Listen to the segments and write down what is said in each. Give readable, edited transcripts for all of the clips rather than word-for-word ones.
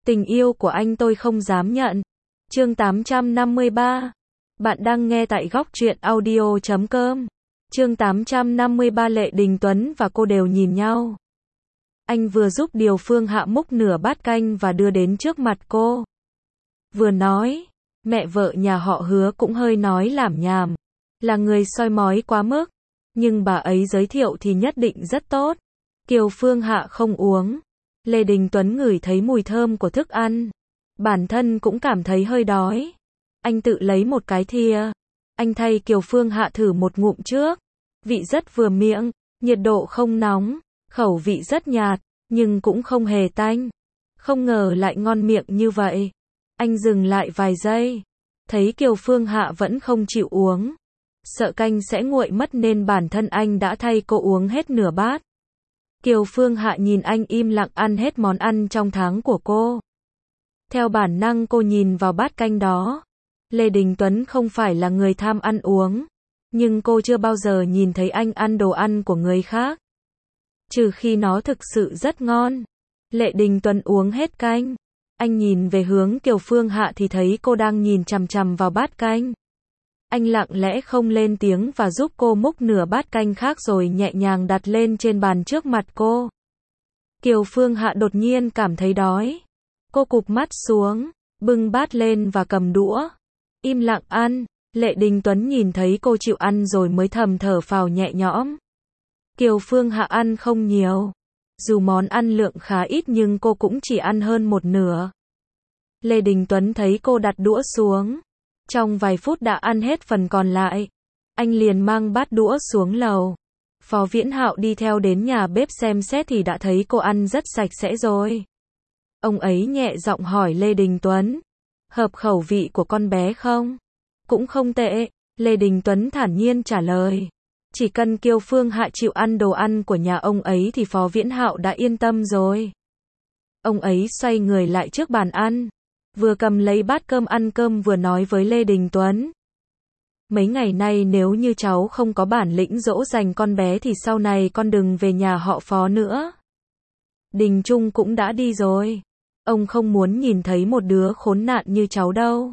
Tình yêu của anh tôi không dám nhận. Chương 853. Bạn đang nghe tại góc truyện audio.com. Chương 853. Lệ Đình Tuấn và cô đều nhìn nhau. Anh vừa giúp Điều Phương Hạ múc nửa bát canh và đưa đến trước mặt cô. Vừa nói, mẹ vợ nhà họ Hứa cũng hơi nói lảm nhảm, là người soi mói quá mức, nhưng bà ấy giới thiệu thì nhất định rất tốt. Kiều Phương Hạ không uống. Lê Đình Tuấn ngửi thấy mùi thơm của thức ăn. Bản thân cũng cảm thấy hơi đói. Anh tự lấy một cái thìa. Anh thay Kiều Phương Hạ thử một ngụm trước. Vị rất vừa miệng, nhiệt độ không nóng, khẩu vị rất nhạt, nhưng cũng không hề tanh. Không ngờ lại ngon miệng như vậy. Anh dừng lại vài giây. Thấy Kiều Phương Hạ vẫn không chịu uống. Sợ canh sẽ nguội mất nên bản thân anh đã thay cô uống hết nửa bát. Kiều Phương Hạ nhìn anh im lặng ăn hết món ăn trong tháng của cô. Theo bản năng cô nhìn vào bát canh đó. Lê Đình Tuấn không phải là người tham ăn uống, nhưng cô chưa bao giờ nhìn thấy anh ăn đồ ăn của người khác. Trừ khi nó thực sự rất ngon. Lê Đình Tuấn uống hết canh. Anh nhìn về hướng Kiều Phương Hạ thì thấy cô đang nhìn chằm chằm vào bát canh. Anh lặng lẽ không lên tiếng và giúp cô múc nửa bát canh khác rồi nhẹ nhàng đặt lên trên bàn trước mặt cô. Kiều Phương Hạ đột nhiên cảm thấy đói. Cô cụp mắt xuống, bưng bát lên và cầm đũa. Im lặng ăn. Lệ Đình Tuấn nhìn thấy cô chịu ăn rồi mới thầm thở phào nhẹ nhõm. Kiều Phương Hạ ăn không nhiều. Dù món ăn lượng khá ít nhưng cô cũng chỉ ăn hơn một nửa. Lê Đình Tuấn thấy cô đặt đũa xuống. Trong vài phút đã ăn hết phần còn lại. Anh liền mang bát đũa xuống lầu. Phó Viễn Hạo đi theo đến nhà bếp xem xét thì đã thấy cô ăn rất sạch sẽ rồi. Ông ấy nhẹ giọng hỏi Lê Đình Tuấn. Hợp khẩu vị của con bé không? Cũng không tệ. Lê Đình Tuấn thản nhiên trả lời. Chỉ cần Kiều Phương Hạ chịu ăn đồ ăn của nhà ông ấy thì Phó Viễn Hạo đã yên tâm rồi. Ông ấy xoay người lại trước bàn ăn. Vừa cầm lấy bát cơm ăn cơm vừa nói với Lê Đình Tuấn. Mấy ngày nay nếu như cháu không có bản lĩnh dỗ dành con bé thì sau này con đừng về nhà họ Phó nữa. Đình Trung cũng đã đi rồi. Ông không muốn nhìn thấy một đứa khốn nạn như cháu đâu.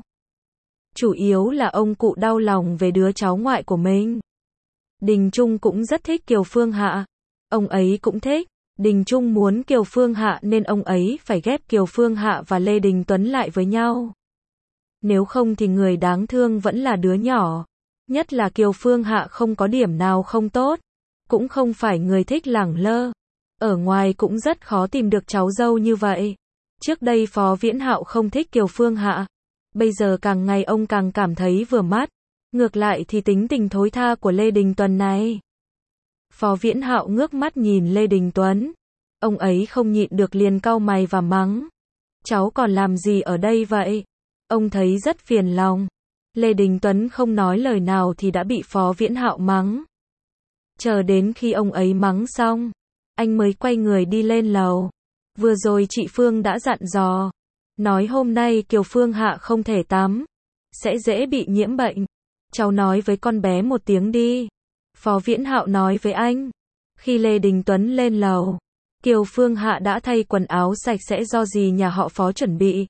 Chủ yếu là ông cụ đau lòng về đứa cháu ngoại của mình. Đình Trung cũng rất thích Kiều Phương Hạ. Ông ấy cũng thích. Đình Trung muốn Kiều Phương Hạ nên ông ấy phải ghép Kiều Phương Hạ và Lê Đình Tuấn lại với nhau. Nếu không thì người đáng thương vẫn là đứa nhỏ. Nhất là Kiều Phương Hạ không có điểm nào không tốt. Cũng không phải người thích lẳng lơ. Ở ngoài cũng rất khó tìm được cháu dâu như vậy. Trước đây Phó Viễn Hạo không thích Kiều Phương Hạ. Bây giờ càng ngày ông càng cảm thấy vừa mắt. Ngược lại thì tính tình thối tha của Lê Đình Tuấn này. Phó Viễn Hạo ngước mắt nhìn Lê Đình Tuấn. Ông ấy không nhịn được liền cau mày và mắng. Cháu còn làm gì ở đây vậy? Ông thấy rất phiền lòng. Lê Đình Tuấn không nói lời nào thì đã bị Phó Viễn Hạo mắng. Chờ đến khi ông ấy mắng xong, anh mới quay người đi lên lầu. Vừa rồi chị Phương đã dặn dò. Nói hôm nay Kiều Phương Hạ không thể tắm. Sẽ dễ bị nhiễm bệnh. Cháu nói với con bé một tiếng đi. Phó Viễn Hạo nói với anh. Khi Lê Đình Tuấn lên lầu, Kiều Phương Hạ đã thay quần áo sạch sẽ do dì nhà họ Phó chuẩn bị.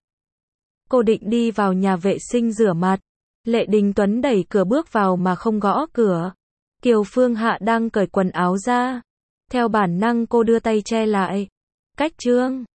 Cô định đi vào nhà vệ sinh rửa mặt. Lê Đình Tuấn đẩy cửa bước vào mà không gõ cửa. Kiều Phương Hạ đang cởi quần áo ra. Theo bản năng cô đưa tay che lại. Cách chương